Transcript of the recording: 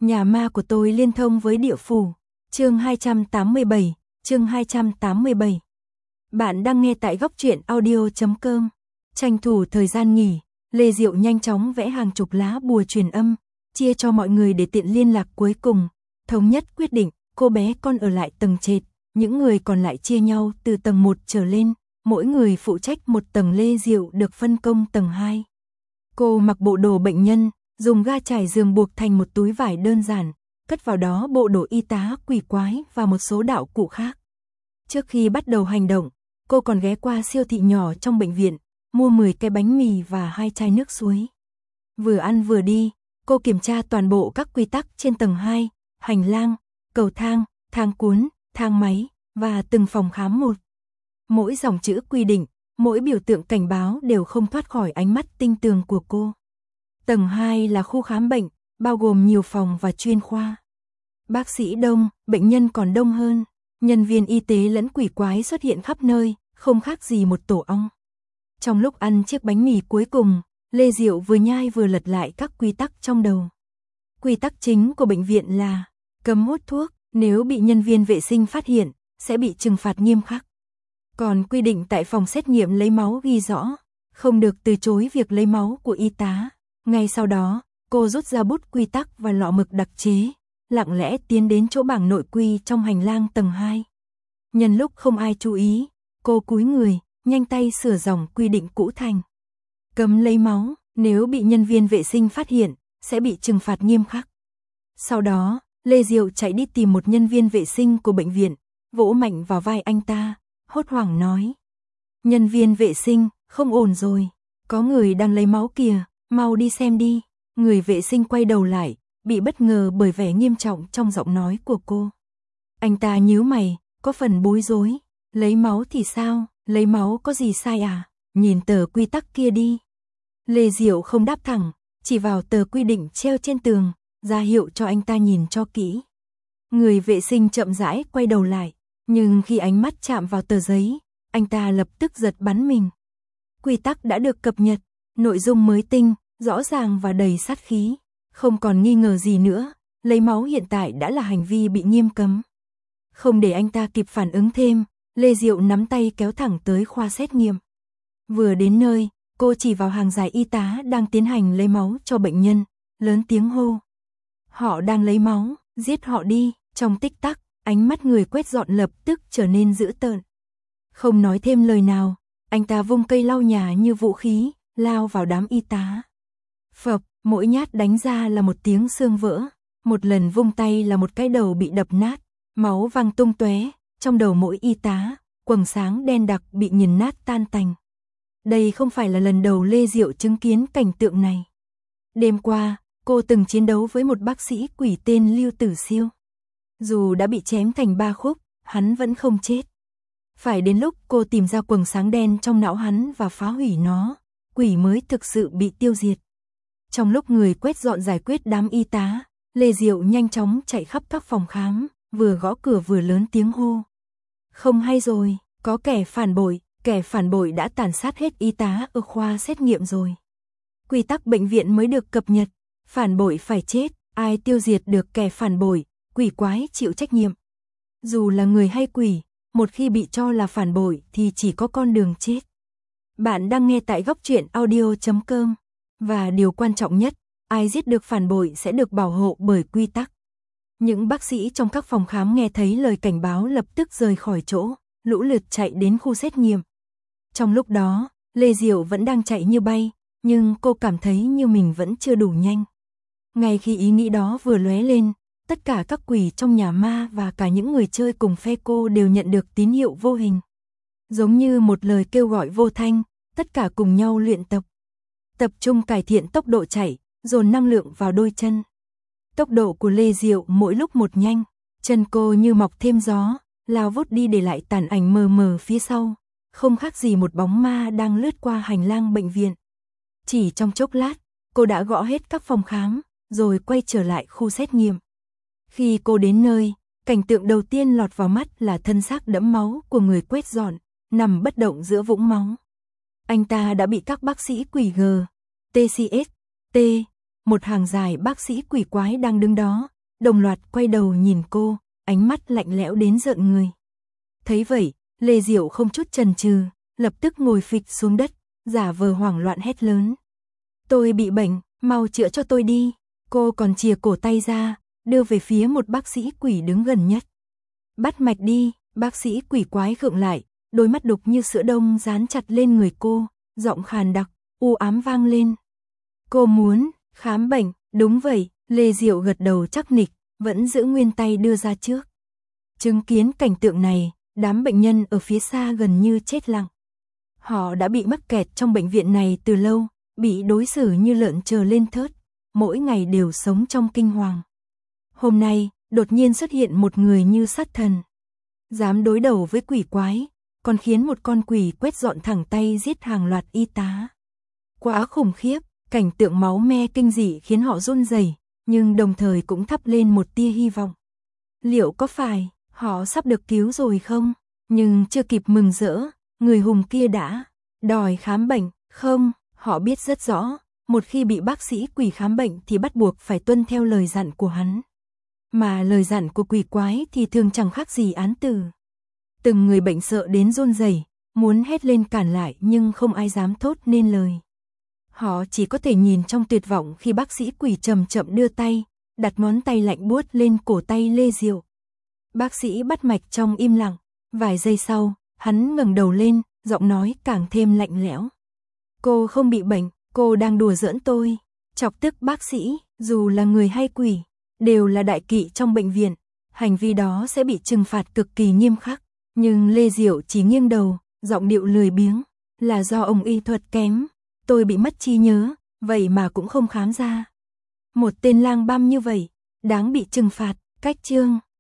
Nhà ma của tôi liên thông với địa phủ. Chương 287, chương 287. Bạn đang nghe tại góc truyện audio.com. Tranh thủ thời gian nghỉ, Lê Diệu nhanh chóng vẽ hàng chục lá bùa truyền âm, chia cho mọi người để tiện liên lạc cuối cùng. Thống nhất quyết định, cô bé con ở lại tầng trệt, những người còn lại chia nhau từ tầng 1 trở lên, mỗi người phụ trách một tầng. Lê Diệu được phân công tầng 2. Cô mặc bộ đồ bệnh nhân, dùng ga trải giường buộc thành một túi vải đơn giản, cất vào đó bộ đồ y tá quỷ quái và một số đạo cụ khác. Trước khi bắt đầu hành động, cô còn ghé qua siêu thị nhỏ trong bệnh viện, mua 10 cái bánh mì và 2 chai nước suối. Vừa ăn vừa đi, cô kiểm tra toàn bộ các quy tắc trên tầng 2, hành lang, cầu thang, thang cuốn, thang máy và từng phòng khám một. Mỗi dòng chữ quy định, mỗi biểu tượng cảnh báo đều không thoát khỏi ánh mắt tinh tường của cô. Tầng 2 là khu khám bệnh, bao gồm nhiều phòng và chuyên khoa. Bác sĩ đông, bệnh nhân còn đông hơn, nhân viên y tế lẫn quỷ quái xuất hiện khắp nơi, không khác gì một tổ ong. Trong lúc ăn chiếc bánh mì cuối cùng, Lê Diệu vừa nhai vừa lật lại các quy tắc trong đầu. Quy tắc chính của bệnh viện là cấm hút thuốc, nếu bị nhân viên vệ sinh phát hiện, sẽ bị trừng phạt nghiêm khắc. Còn quy định tại phòng xét nghiệm lấy máu ghi rõ, không được từ chối việc lấy máu của y tá. Ngay sau đó, cô rút ra bút quy tắc và lọ mực đặc chế, lặng lẽ tiến đến chỗ bảng nội quy trong hành lang tầng 2. Nhân lúc không ai chú ý, cô cúi người, nhanh tay sửa dòng quy định cũ thành cấm lấy máu, nếu bị nhân viên vệ sinh phát hiện, sẽ bị trừng phạt nghiêm khắc. Sau đó, Lê Diệu chạy đi tìm một nhân viên vệ sinh của bệnh viện, vỗ mạnh vào vai anh ta, hốt hoảng nói: "Nhân viên vệ sinh, không ổn rồi, có người đang lấy máu kìa, mau đi xem đi." Người vệ sinh quay đầu lại, bị bất ngờ bởi vẻ nghiêm trọng trong giọng nói của cô. Anh ta nhíu mày, có phần bối rối: "Lấy máu thì sao, lấy máu có gì sai à, nhìn tờ quy tắc kia đi." Lê Diệu không đáp thẳng, chỉ vào tờ quy định treo trên tường, ra hiệu cho anh ta nhìn cho kỹ. Người vệ sinh chậm rãi quay đầu lại, nhưng khi ánh mắt chạm vào tờ giấy, anh ta lập tức giật bắn mình. Quy tắc đã được cập nhật, nội dung mới tinh, rõ ràng và đầy sát khí, không còn nghi ngờ gì nữa, lấy máu hiện tại đã là hành vi bị nghiêm cấm. Không để anh ta kịp phản ứng thêm, Lê Diệu nắm tay kéo thẳng tới khoa xét nghiệm. Vừa đến nơi, cô chỉ vào hàng dài y tá đang tiến hành lấy máu cho bệnh nhân, lớn tiếng hô: "Họ đang lấy máu, giết họ đi." Trong tích tắc, ánh mắt người quét dọn lập tức trở nên dữ tợn. Không nói thêm lời nào, anh ta vung cây lau nhà như vũ khí, lao vào đám y tá. Phập, mỗi nhát đánh ra là một tiếng xương vỡ, một lần vung tay là một cái đầu bị đập nát, máu văng tung tóe, trong đầu mỗi y tá, quầng sáng đen đặc bị nghiền nát tan tành. Đây không phải là lần đầu Lê Diệu chứng kiến cảnh tượng này. Đêm qua, cô từng chiến đấu với một bác sĩ quỷ tên Lưu Tử Siêu. Dù đã bị chém thành 3 khúc, hắn vẫn không chết. Phải đến lúc cô tìm ra quầng sáng đen trong não hắn và phá hủy nó, quỷ mới thực sự bị tiêu diệt. Trong lúc người quét dọn giải quyết đám y tá, Lê Diệu nhanh chóng chạy khắp các phòng khám, vừa gõ cửa vừa lớn tiếng hô: "Không hay rồi, có kẻ phản bội đã tàn sát hết y tá ở khoa xét nghiệm rồi. Quy tắc bệnh viện mới được cập nhật, phản bội phải chết, ai tiêu diệt được kẻ phản bội, quỷ quái chịu trách nhiệm. Dù là người hay quỷ, một khi bị cho là phản bội thì chỉ có con đường chết." Bạn đang nghe tại góc truyện audio.com. Và điều quan trọng nhất, ai giết được phản bội sẽ được bảo hộ bởi quy tắc. Những bác sĩ trong các phòng khám nghe thấy lời cảnh báo lập tức rời khỏi chỗ, lũ lượt chạy đến khu xét nghiệm. Trong lúc đó, Lê Diệu vẫn đang chạy như bay, nhưng cô cảm thấy như mình vẫn chưa đủ nhanh. Ngay khi ý nghĩ đó vừa lóe lên, tất cả các quỷ trong nhà ma và cả những người chơi cùng phe cô đều nhận được tín hiệu vô hình. Giống như một lời kêu gọi vô thanh, tất cả cùng nhau luyện tập. Tập trung cải thiện tốc độ chạy, dồn năng lượng vào đôi chân. Tốc độ của Lê Diệu mỗi lúc một nhanh, chân cô như mọc thêm gió, lao vút đi để lại tàn ảnh mờ mờ phía sau, không khác gì một bóng ma đang lướt qua hành lang bệnh viện. Chỉ trong chốc lát, cô đã gõ hết các phòng khám, rồi quay trở lại khu xét nghiệm. Khi cô đến nơi, cảnh tượng đầu tiên lọt vào mắt là thân xác đẫm máu của người quét dọn, nằm bất động giữa vũng máu. Anh ta đã bị các bác sĩ quỷ G, TCS, T, một hàng dài bác sĩ quỷ quái đang đứng đó, đồng loạt quay đầu nhìn cô, ánh mắt lạnh lẽo đến rợn người. Thấy vậy, Lê Diệu không chút chần chừ, lập tức ngồi phịch xuống đất, giả vờ hoảng loạn hét lớn. Tôi bị bệnh, mau chữa cho tôi đi. Cô còn chìa cổ tay ra, đưa về phía một bác sĩ quỷ đứng gần nhất. Bắt mạch đi, bác sĩ quỷ quái khựng lại, đôi mắt đục như sữa đông dán chặt lên người cô, giọng khàn đặc, u ám vang lên. Cô muốn khám bệnh, đúng vậy, Lê Diệu gật đầu chắc nịch, vẫn giữ nguyên tay đưa ra trước. Chứng kiến cảnh tượng này, đám bệnh nhân ở phía xa gần như chết lặng. Họ đã bị mắc kẹt trong bệnh viện này từ lâu, bị đối xử như lợn chờ lên thớt, mỗi ngày đều sống trong kinh hoàng. Hôm nay, đột nhiên xuất hiện một người như sát thần. Dám đối đầu với quỷ quái, còn khiến một con quỷ quét dọn thẳng tay giết hàng loạt y tá. Quá khủng khiếp, cảnh tượng máu me kinh dị khiến họ run rẩy, nhưng đồng thời cũng thắp lên một tia hy vọng. Liệu có phải họ sắp được cứu rồi không? Nhưng chưa kịp mừng rỡ, người hùng kia đã đòi khám bệnh. Không, họ biết rất rõ, một khi bị bác sĩ quỷ khám bệnh thì bắt buộc phải tuân theo lời dặn của hắn. Mà lời dặn của quỷ quái thì thường chẳng khác gì án tử. Từng người bệnh sợ đến run rẩy, muốn hét lên cản lại nhưng không ai dám thốt nên lời. Họ chỉ có thể nhìn trong tuyệt vọng khi bác sĩ quỷ chậm chậm đưa tay, đặt ngón tay lạnh buốt lên cổ tay Lê Diệu. Bác sĩ bắt mạch trong im lặng, vài giây sau, hắn ngẩng đầu lên, giọng nói càng thêm lạnh lẽo. Cô không bị bệnh, cô đang đùa giỡn tôi. Chọc tức bác sĩ, dù là người hay quỷ, đều là đại kỵ trong bệnh viện, hành vi đó sẽ bị trừng phạt cực kỳ nghiêm khắc. Nhưng Lê Diệu chỉ nghiêng đầu, giọng điệu lười biếng, là do ông y thuật kém, tôi bị mất trí nhớ, vậy mà cũng không khám ra. Một tên lang băm như vậy, đáng bị trừng phạt, cách chương.